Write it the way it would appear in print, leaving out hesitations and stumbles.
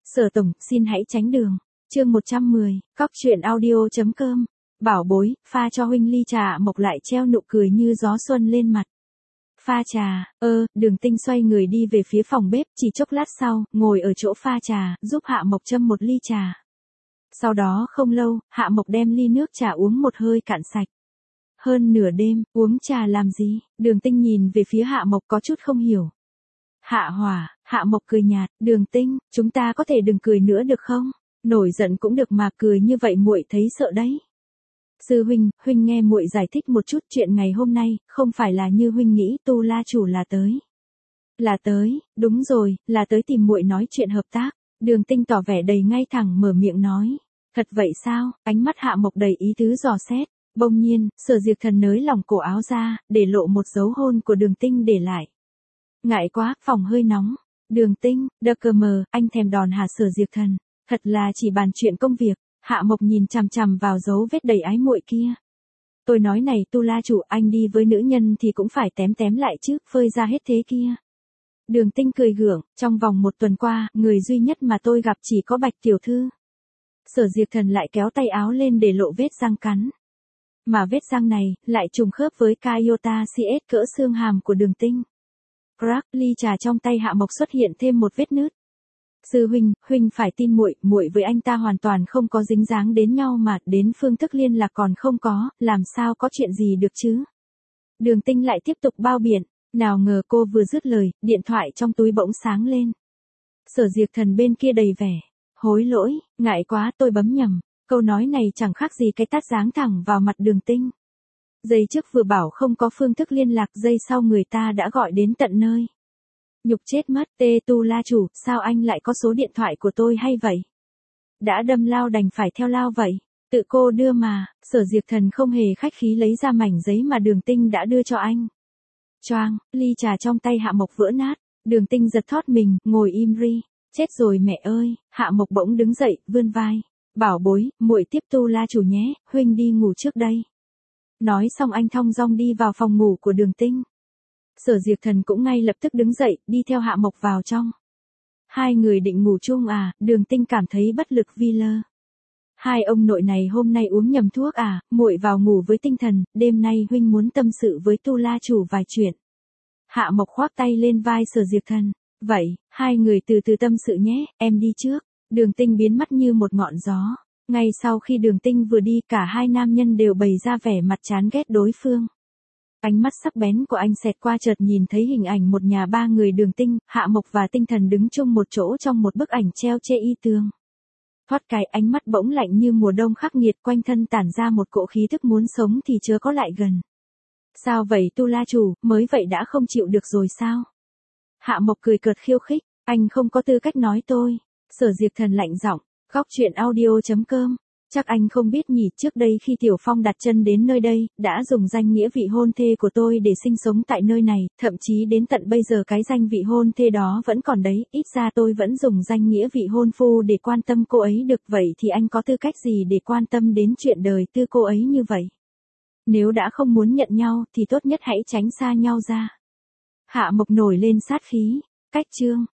Sở tổng, xin hãy tránh đường. Chương 110, Cóc truyện audio.com. Bảo bối, pha cho huynh ly trà. Mộc lại treo nụ cười như gió xuân lên mặt. Pha trà, Đường Tinh xoay người đi về phía phòng bếp, chỉ chốc lát sau, ngồi ở chỗ pha trà, giúp Hạ Mộc châm một ly trà. Sau đó không lâu, Hạ Mộc đem ly nước trà uống một hơi cạn sạch. Hơn nửa đêm, uống trà làm gì? Đường Tinh nhìn về phía Hạ Mộc có chút không hiểu. Hạ Hỏa, Hạ Mộc cười nhạt, Đường Tinh, chúng ta có thể đừng cười nữa được không? Nổi giận cũng được mà cười như vậy muội thấy sợ đấy. Sư huynh, huynh nghe muội giải thích một chút chuyện ngày hôm nay, không phải là như huynh nghĩ Tu La chủ là tới. Là tới, đúng rồi, là tới tìm muội nói chuyện hợp tác. Đường Tinh tỏ vẻ đầy ngay thẳng mở miệng nói. Thật vậy sao? Ánh mắt Hạ Mộc đầy ý tứ dò xét. Bỗng nhiên, Sở Diệp Thần nới lỏng cổ áo ra, để lộ một dấu hôn của Đường Tinh để lại. Ngại quá, phòng hơi nóng. Đường Tinh, đờ cờ mờ, anh thèm đòn hả Sở Diệp Thần? Thật là chỉ bàn chuyện công việc. Hạ Mộc nhìn chằm chằm vào dấu vết đầy ái muội kia. Tôi nói này Tu La chủ, anh đi với nữ nhân thì cũng phải tém tém lại chứ, phơi ra hết thế kia. Đường Tinh cười gượng, trong vòng một tuần qua, người duy nhất mà tôi gặp chỉ có Bạch tiểu thư. Sở Diệp Thần lại kéo tay áo lên để lộ vết răng cắn. Mà vết răng này, lại trùng khớp với Kaiota CS cỡ xương hàm của Đường Tinh. Crack, ly trà trong tay Hạ Mộc xuất hiện thêm một vết nứt. Sư huynh, huynh phải tin muội, muội với anh ta hoàn toàn không có dính dáng đến nhau mà, đến phương thức liên lạc còn không có, làm sao có chuyện gì được chứ? Đường Tinh lại tiếp tục bao biện, nào ngờ cô vừa dứt lời, điện thoại trong túi bỗng sáng lên. Sở Diệp Thần bên kia đầy vẻ, hối lỗi, ngại quá tôi bấm nhầm, câu nói này chẳng khác gì cái tát giáng thẳng vào mặt Đường Tinh. Giây trước vừa bảo không có phương thức liên lạc, giây sau người ta đã gọi đến tận nơi. Nhục chết mất, Tu La chủ, sao anh lại có số điện thoại của tôi hay vậy? Đã đâm lao đành phải theo lao vậy, tự cô đưa mà. Sở Diệp Thần không hề khách khí lấy ra mảnh giấy mà Đường Tinh đã đưa cho anh. Choang, ly trà trong tay Hạ Mộc vỡ nát, Đường Tinh giật thót mình, ngồi im ri, chết rồi mẹ ơi. Hạ Mộc bỗng đứng dậy, vươn vai, bảo bối, muội tiếp Tu La chủ nhé, huynh đi ngủ trước đây. Nói xong anh thong dong đi vào phòng ngủ của Đường Tinh. Sở Diệp Thần cũng ngay lập tức đứng dậy, đi theo Hạ Mộc vào trong. Hai người định ngủ chung à? Đường Tinh cảm thấy bất lực vi lơ. Hai ông nội này hôm nay uống nhầm thuốc à? Muội vào ngủ với tinh thần, đêm nay huynh muốn tâm sự với Tu La chủ vài chuyện. Hạ Mộc khoác tay lên vai Sở Diệp Thần. Vậy, hai người từ từ tâm sự nhé, em đi trước. Đường Tinh biến mất như một ngọn gió. Ngay sau khi Đường Tinh vừa đi, cả hai nam nhân đều bày ra vẻ mặt chán ghét đối phương. Ánh mắt sắc bén của anh xẹt qua, chợt nhìn thấy hình ảnh một nhà ba người Đường Tinh, Hạ Mộc và tinh thần đứng chung một chỗ trong một bức ảnh treo trên y tường. Thoát cái ánh mắt bỗng lạnh như mùa đông khắc nghiệt, quanh thân tản ra một cỗ khí thức muốn sống thì chớ có lại gần. Sao vậy Tu La chủ, mới vậy đã không chịu được rồi sao? Hạ Mộc cười cợt khiêu khích, anh không có tư cách nói tôi. Sở Diệp Thần lạnh giọng, Cóc truyện audio.com. Chắc anh không biết nhỉ, trước đây khi Tiểu Phong đặt chân đến nơi đây, đã dùng danh nghĩa vị hôn thê của tôi để sinh sống tại nơi này, thậm chí đến tận bây giờ cái danh vị hôn thê đó vẫn còn đấy, ít ra tôi vẫn dùng danh nghĩa vị hôn phu để quan tâm cô ấy được, vậy thì anh có tư cách gì để quan tâm đến chuyện đời tư cô ấy như vậy? Nếu đã không muốn nhận nhau thì tốt nhất hãy tránh xa nhau ra. Hạ Mộc nổi lên sát khí, cách chương.